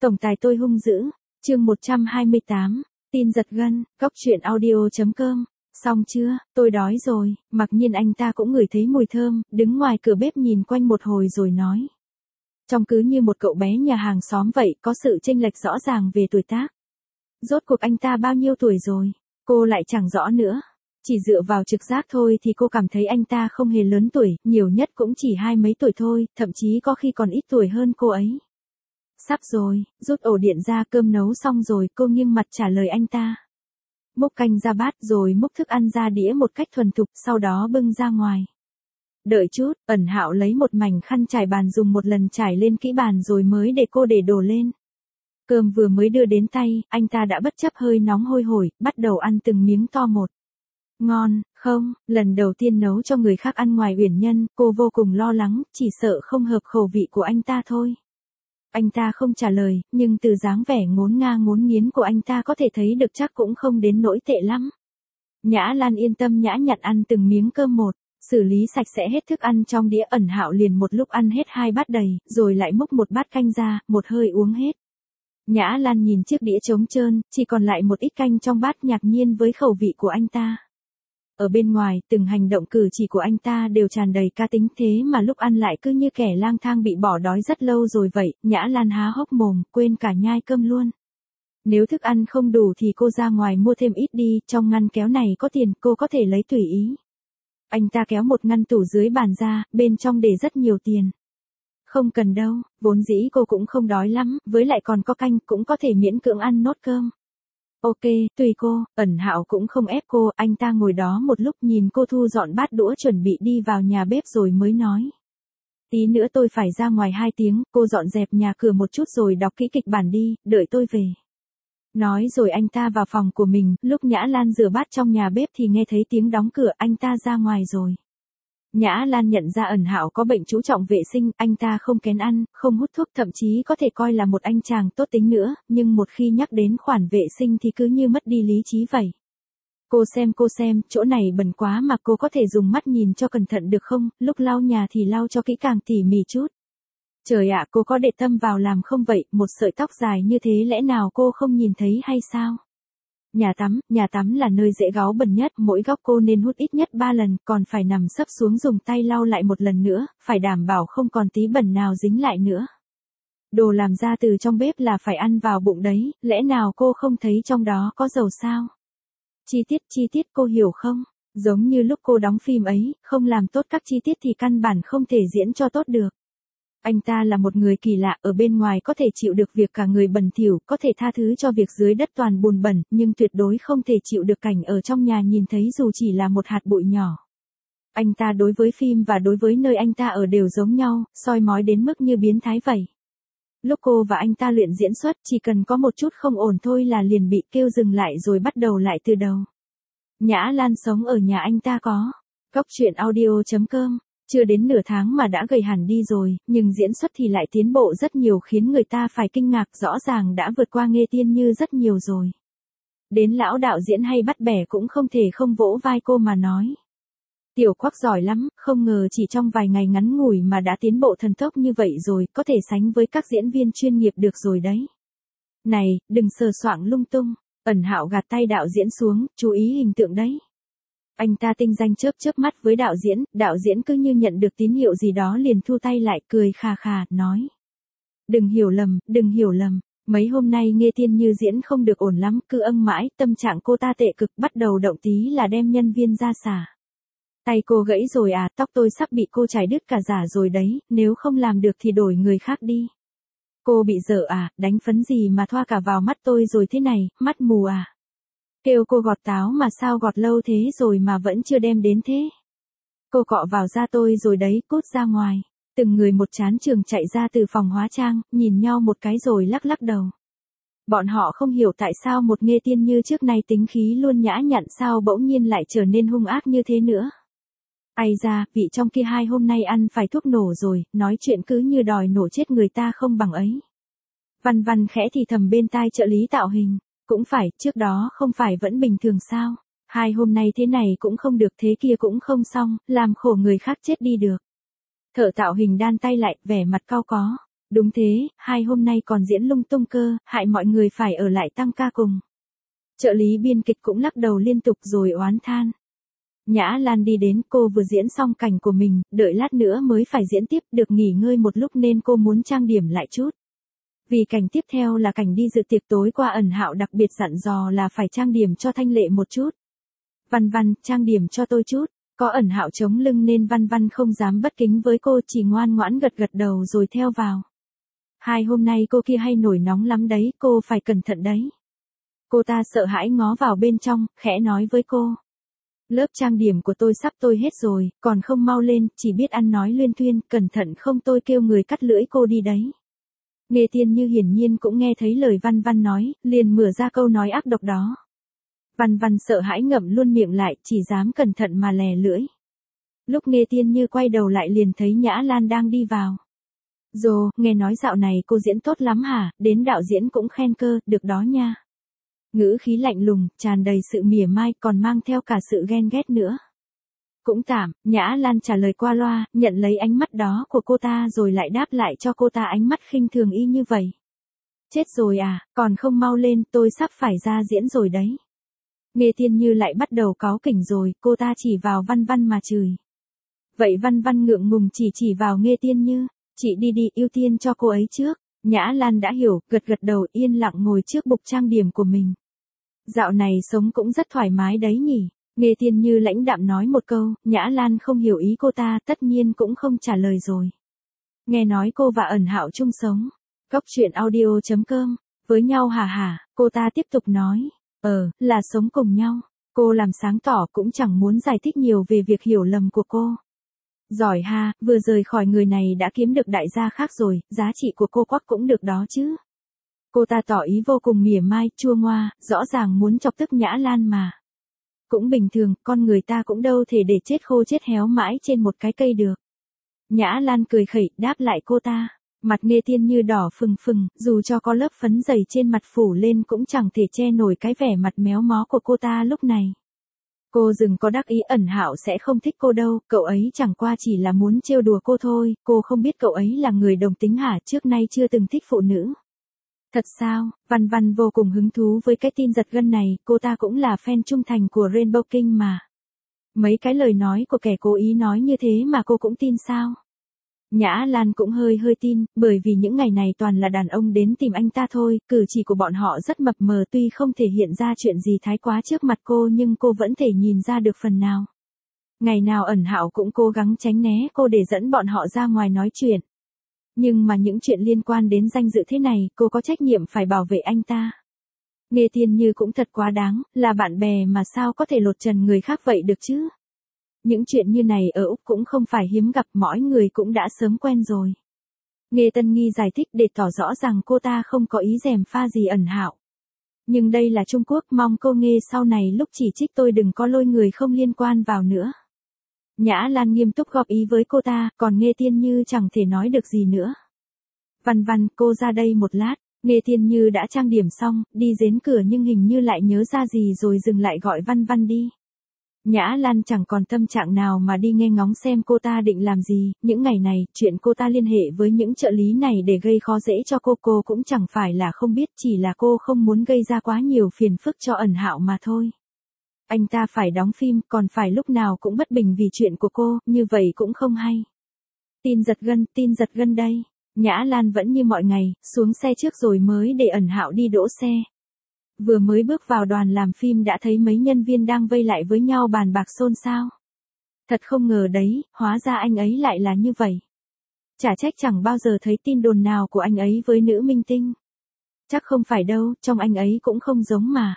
Tổng tài tôi hung dữ, chương 128, tin giật gân, cóc truyện audio.com. Xong chưa, tôi đói rồi. Mặc nhiên anh ta cũng ngửi thấy mùi thơm, đứng ngoài cửa bếp nhìn quanh một hồi rồi nói. Trông cứ như một cậu bé nhà hàng xóm vậy, có sự chênh lệch rõ ràng về tuổi tác. Rốt cuộc anh ta bao nhiêu tuổi rồi, cô lại chẳng rõ nữa. Chỉ dựa vào trực giác thôi thì cô cảm thấy anh ta không hề lớn tuổi, nhiều nhất cũng chỉ 20 mấy tuổi thôi, thậm chí có khi còn ít tuổi hơn cô ấy. Sắp rồi, rút ổ điện ra, cơm nấu xong rồi, cô nghiêng mặt trả lời anh ta. Múc canh ra bát rồi múc thức ăn ra đĩa một cách thuần thục, sau đó bưng ra ngoài. Đợi chút, Ẩn Hạo lấy một mảnh khăn trải bàn dùng một lần trải lên kỹ bàn rồi mới để cô để đồ lên. Cơm vừa mới đưa đến tay, anh ta đã bất chấp hơi nóng hôi hổi, bắt đầu ăn từng miếng to một. Ngon, không, lần đầu tiên nấu cho người khác ăn ngoài Uyển Nhân, cô vô cùng lo lắng, chỉ sợ không hợp khẩu vị của anh ta thôi. Anh ta không trả lời, nhưng từ dáng vẻ ngốn nga ngốn nghiến của anh ta có thể thấy được chắc cũng không đến nỗi tệ lắm. Nhã Lan yên tâm nhã nhặn ăn từng miếng cơm một, xử lý sạch sẽ hết thức ăn trong đĩa. Ẩn Hạo liền một lúc ăn hết 2 bát đầy, rồi lại múc một bát canh ra, một hơi uống hết. Nhã Lan nhìn chiếc đĩa trống trơn, chỉ còn lại một ít canh trong bát, ngạc nhiên với khẩu vị của anh ta. Ở bên ngoài, từng hành động cử chỉ của anh ta đều tràn đầy cá tính, thế mà lúc ăn lại cứ như kẻ lang thang bị bỏ đói rất lâu rồi vậy. Nhã Lan há hốc mồm, quên cả nhai cơm luôn. Nếu thức ăn không đủ thì cô ra ngoài mua thêm ít đi, trong ngăn kéo này có tiền, cô có thể lấy tùy ý. Anh ta kéo một ngăn tủ dưới bàn ra, bên trong để rất nhiều tiền. Không cần đâu, vốn dĩ cô cũng không đói lắm, với lại còn có canh, cũng có thể miễn cưỡng ăn nốt cơm. Ok, tùy cô. Ẩn Hạo cũng không ép cô, anh ta ngồi đó một lúc nhìn cô thu dọn bát đũa chuẩn bị đi vào nhà bếp rồi mới nói. Tí nữa tôi phải ra ngoài 2 tiếng, cô dọn dẹp nhà cửa một chút rồi đọc kỹ kịch bản đi, đợi tôi về. Nói rồi anh ta vào phòng của mình, lúc Nhã Lan rửa bát trong nhà bếp thì nghe thấy tiếng đóng cửa, anh ta ra ngoài rồi. Nhã Lan nhận ra Ẩn Hạo có bệnh chú trọng vệ sinh, anh ta không kén ăn, không hút thuốc, thậm chí có thể coi là một anh chàng tốt tính nữa, nhưng một khi nhắc đến khoản vệ sinh thì cứ như mất đi lý trí vậy. Cô xem, chỗ này bẩn quá mà cô có thể dùng mắt nhìn cho cẩn thận được không, lúc lau nhà thì lau cho kỹ càng tỉ mỉ chút. Trời ạ, cô có để tâm vào làm không vậy, một sợi tóc dài như thế lẽ nào cô không nhìn thấy hay sao? Nhà tắm là nơi dễ cáu bẩn nhất, mỗi góc cô nên hút ít nhất 3 lần, còn phải nằm sấp xuống dùng tay lau lại một lần nữa, phải đảm bảo không còn tí bẩn nào dính lại nữa. Đồ làm ra từ trong bếp là phải ăn vào bụng đấy, lẽ nào cô không thấy trong đó có dầu sao? Chi tiết cô hiểu không? Giống như lúc cô đóng phim ấy, không làm tốt các chi tiết thì căn bản không thể diễn cho tốt được. Anh ta là một người kỳ lạ, ở bên ngoài có thể chịu được việc cả người bẩn thỉu, có thể tha thứ cho việc dưới đất toàn bùn bẩn, nhưng tuyệt đối không thể chịu được cảnh ở trong nhà nhìn thấy dù chỉ là một hạt bụi nhỏ. Anh ta đối với phim và đối với nơi anh ta ở đều giống nhau, soi mói đến mức như biến thái vậy. Lúc cô và anh ta luyện diễn xuất, chỉ cần có một chút không ổn thôi là liền bị kêu dừng lại rồi bắt đầu lại từ đầu. Nhã Lan sống ở nhà anh ta có. Cóc truyện audio.com. Chưa đến nửa tháng mà đã gầy hẳn đi rồi, nhưng diễn xuất thì lại tiến bộ rất nhiều khiến người ta phải kinh ngạc, rõ ràng đã vượt qua Nghê Tiên Như rất nhiều rồi. Đến lão đạo diễn hay bắt bẻ cũng không thể không vỗ vai cô mà nói. Tiểu Quắc giỏi lắm, không ngờ chỉ trong vài ngày ngắn ngủi mà đã tiến bộ thần tốc như vậy rồi, có thể sánh với các diễn viên chuyên nghiệp được rồi đấy. Này, đừng sờ soạng lung tung. Ẩn Hạo gạt tay đạo diễn xuống, chú ý hình tượng đấy. Anh ta tinh danh chớp mắt với đạo diễn cứ như nhận được tín hiệu gì đó liền thu tay lại, cười khà khà, nói. Đừng hiểu lầm, mấy hôm nay Nghê Tiên Như diễn không được ổn lắm, cứ âng mãi, tâm trạng cô ta tệ cực, bắt đầu động tí là đem nhân viên ra xả. Tay cô gãy rồi à, tóc tôi sắp bị cô chải đứt cả giả rồi đấy, nếu không làm được thì đổi người khác đi. Cô bị dở à, đánh phấn gì mà thoa cả vào mắt tôi rồi thế này, mắt mù à. Kêu cô gọt táo mà sao gọt lâu thế rồi mà vẫn chưa đem đến thế. Cô cọ vào da tôi rồi đấy, cút ra ngoài. Từng người một chán trường chạy ra từ phòng hóa trang, nhìn nhau một cái rồi lắc lắc đầu. Bọn họ không hiểu tại sao một Nghê Tiên Như trước nay tính khí luôn nhã nhặn sao bỗng nhiên lại trở nên hung ác như thế nữa. Ai ra, vị trong kia 2 hôm nay ăn phải thuốc nổ rồi, nói chuyện cứ như đòi nổ chết người ta không bằng ấy. Văn khẽ thì thầm bên tai trợ lý tạo hình. Cũng phải, trước đó không phải vẫn bình thường sao? 2 hôm nay thế này cũng không được, thế kia cũng không xong, làm khổ người khác chết đi được. Thợ tạo hình đan tay lại, vẻ mặt cau có. Đúng thế, hai hôm nay còn diễn lung tung cơ, hại mọi người phải ở lại tăng ca cùng. Trợ lý biên kịch cũng lắc đầu liên tục rồi oán than. Nhã Lan đi đến, cô vừa diễn xong cảnh của mình, đợi lát nữa mới phải diễn tiếp, được nghỉ ngơi một lúc nên cô muốn trang điểm lại chút. Vì cảnh tiếp theo là cảnh đi dự tiệc tối qua, Ẩn Hạo đặc biệt dặn dò là phải trang điểm cho thanh lệ một chút. Văn Văn, trang điểm cho tôi chút. Có Ẩn Hạo chống lưng nên Văn Văn không dám bất kính với cô, chỉ ngoan ngoãn gật gật đầu rồi theo vào. Hai hôm nay cô kia hay nổi nóng lắm đấy, cô phải cẩn thận đấy. Cô ta sợ hãi ngó vào bên trong, khẽ nói với cô. Lớp trang điểm của tôi sắp tôi hết rồi, còn không mau lên, chỉ biết ăn nói luyên thuyên, cẩn thận không tôi kêu người cắt lưỡi cô đi đấy. Nghe Tiên Như hiển nhiên cũng nghe thấy lời Văn Văn nói, liền mở ra câu nói ác độc đó. Văn Văn sợ hãi ngậm luôn miệng lại, chỉ dám cẩn thận mà lè lưỡi. Lúc Nghe Tiên Như quay đầu lại liền thấy Nhã Lan đang đi vào. Dồ, nghe nói dạo này cô diễn tốt lắm hả, đến đạo diễn cũng khen cơ, được đó nha. Ngữ khí lạnh lùng, tràn đầy sự mỉa mai, còn mang theo cả sự ghen ghét nữa. Cũng tạm, Nhã Lan trả lời qua loa, nhận lấy ánh mắt đó của cô ta rồi lại đáp lại cho cô ta ánh mắt khinh thường y như vậy. Chết rồi à, còn không mau lên, tôi sắp phải ra diễn rồi đấy. Nghe Tiên Như lại bắt đầu cáu kỉnh rồi, cô ta chỉ vào Văn Văn mà chửi. Vậy Văn Văn ngượng ngùng chỉ vào Nghe Tiên Như, chị đi đi, ưu tiên cho cô ấy trước. Nhã Lan đã hiểu, gật gật đầu yên lặng ngồi trước bục trang điểm của mình. Dạo này sống cũng rất thoải mái đấy nhỉ. Nghe Tiên Như lãnh đạm nói một câu, Nhã Lan không hiểu ý cô ta, tất nhiên cũng không trả lời rồi. Nghe nói cô và Ẩn Hạo chung sống. Góc truyện audio.com, với nhau hả hả, cô ta tiếp tục nói. Là sống cùng nhau. Cô làm sáng tỏ cũng chẳng muốn giải thích nhiều về việc hiểu lầm của cô. Giỏi ha, vừa rời khỏi người này đã kiếm được đại gia khác rồi, giá trị của cô quắc cũng được đó chứ. Cô ta tỏ ý vô cùng mỉa mai, chua ngoa, rõ ràng muốn chọc tức Nhã Lan mà. Cũng bình thường, con người ta cũng đâu thể để chết khô chết héo mãi trên một cái cây được. Nhã Lan cười khẩy, đáp lại cô ta. Mặt Nghe Tiên Như đỏ phừng phừng, dù cho có lớp phấn dày trên mặt phủ lên cũng chẳng thể che nổi cái vẻ mặt méo mó của cô ta lúc này. Cô đừng có đắc ý, Ẩn Hạo sẽ không thích cô đâu, cậu ấy chẳng qua chỉ là muốn trêu đùa cô thôi, cô không biết cậu ấy là người đồng tính hả, trước nay chưa từng thích phụ nữ. Thật sao, Văn Văn vô cùng hứng thú với cái tin giật gân này, cô ta cũng là fan trung thành của Rainbow King mà. Mấy cái lời nói của kẻ cố ý nói như thế mà cô cũng tin sao? Nhã Lan cũng hơi tin, bởi vì những ngày này toàn là đàn ông đến tìm anh ta thôi, cử chỉ của bọn họ rất mập mờ, tuy không thể hiện ra chuyện gì thái quá trước mặt cô nhưng cô vẫn thể nhìn ra được phần nào. Ngày nào Ẩn Hạo cũng cố gắng tránh né cô để dẫn bọn họ ra ngoài nói chuyện. Nhưng mà những chuyện liên quan đến danh dự thế này, cô có trách nhiệm phải bảo vệ anh ta. Nghe Tiên Như cũng thật quá đáng, là bạn bè mà sao có thể lột trần người khác vậy được chứ? Những chuyện như này ở Úc cũng không phải hiếm gặp, mọi người cũng đã sớm quen rồi. Nghe Tân Nghi giải thích để tỏ rõ rằng cô ta không có ý gièm pha gì Ẩn Hạo. Nhưng đây là Trung Quốc, mong cô Nghe sau này lúc chỉ trích tôi đừng có lôi người không liên quan vào nữa. Nhã Lan nghiêm túc góp ý với cô ta, còn Nghe Tiên Như chẳng thể nói được gì nữa. Văn Văn, cô ra đây một lát. Nghe Tiên Như đã trang điểm xong, đi đến cửa nhưng hình như lại nhớ ra gì rồi dừng lại gọi Văn Văn đi. Nhã Lan chẳng còn tâm trạng nào mà đi nghe ngóng xem cô ta định làm gì, những ngày này, chuyện cô ta liên hệ với những trợ lý này để gây khó dễ cho cô cũng chẳng phải là không biết, chỉ là cô không muốn gây ra quá nhiều phiền phức cho Ẩn Hạo mà thôi. Anh ta phải đóng phim, còn phải lúc nào cũng bất bình vì chuyện của cô, như vậy cũng không hay. Tin giật gân đây. Nhã Lan vẫn như mọi ngày, xuống xe trước rồi mới để Ẩn Hạo đi đỗ xe. Vừa mới bước vào đoàn làm phim đã thấy mấy nhân viên đang vây lại với nhau bàn bạc xôn xao. Thật không ngờ đấy, hóa ra anh ấy lại là như vậy. Chả trách chẳng bao giờ thấy tin đồn nào của anh ấy với nữ minh tinh. Chắc không phải đâu, trông anh ấy cũng không giống mà.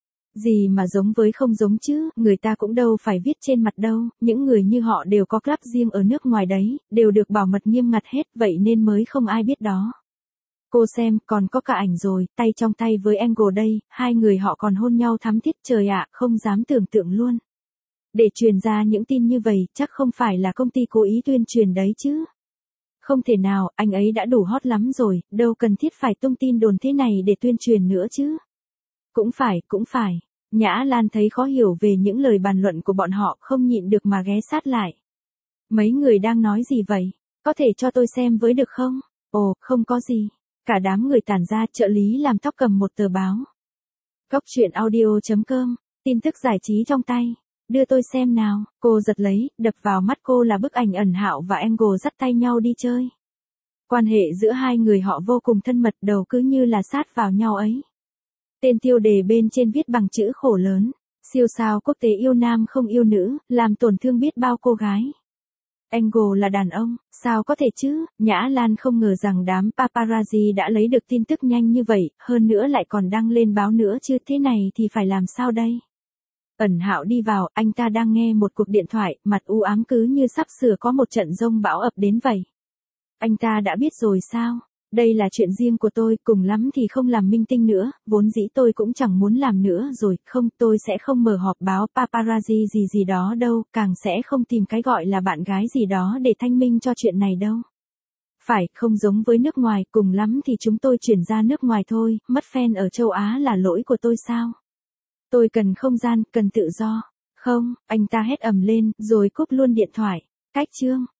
Gì mà giống với không giống chứ, người ta cũng đâu phải viết trên mặt đâu, những người như họ đều có club riêng ở nước ngoài đấy, đều được bảo mật nghiêm ngặt hết, vậy nên mới không ai biết đó. Cô xem, còn có cả ảnh rồi, tay trong tay với Angle đây, hai người họ còn hôn nhau thắm thiết, trời ạ, không dám tưởng tượng luôn. Để truyền ra những tin như vậy, chắc không phải là công ty cố ý tuyên truyền đấy chứ. Không thể nào, anh ấy đã đủ hot lắm rồi, đâu cần thiết phải tung tin đồn thế này để tuyên truyền nữa chứ. Cũng phải. Nhã Lan thấy khó hiểu về những lời bàn luận của bọn họ, không nhịn được mà ghé sát lại. Mấy người đang nói gì vậy? Có thể cho tôi xem với được không? Ồ, không có gì. Cả đám người tản ra, trợ lý làm tóc cầm một tờ báo. Cốc truyện audio.com, tin tức giải trí trong tay. Đưa tôi xem nào, cô giật lấy, đập vào mắt cô là bức ảnh Ẩn Hạo và Angle dắt tay nhau đi chơi. Quan hệ giữa hai người họ vô cùng thân mật, đầu cứ như là sát vào nhau ấy. Tên tiêu đề bên trên viết bằng chữ khổ lớn, siêu sao quốc tế yêu nam không yêu nữ, làm tổn thương biết bao cô gái. Angle là đàn ông, sao có thể chứ? Nhã Lan không ngờ rằng đám paparazzi đã lấy được tin tức nhanh như vậy, hơn nữa lại còn đăng lên báo nữa chứ, thế này thì phải làm sao đây? Ẩn Hạo đi vào, anh ta đang nghe một cuộc điện thoại, mặt u ám cứ như sắp sửa có một trận giông bão ập đến vậy. Anh ta đã biết rồi sao? Đây là chuyện riêng của tôi, cùng lắm thì không làm minh tinh nữa, vốn dĩ tôi cũng chẳng muốn làm nữa rồi, không, tôi sẽ không mở họp báo paparazzi gì gì đó đâu, càng sẽ không tìm cái gọi là bạn gái gì đó để thanh minh cho chuyện này đâu. Phải, không giống với nước ngoài, cùng lắm thì chúng tôi chuyển ra nước ngoài thôi, mất fan ở châu Á là lỗi của tôi sao? Tôi cần không gian, cần tự do. Không, anh ta hét ầm lên, rồi cúp luôn điện thoại. Cách chương.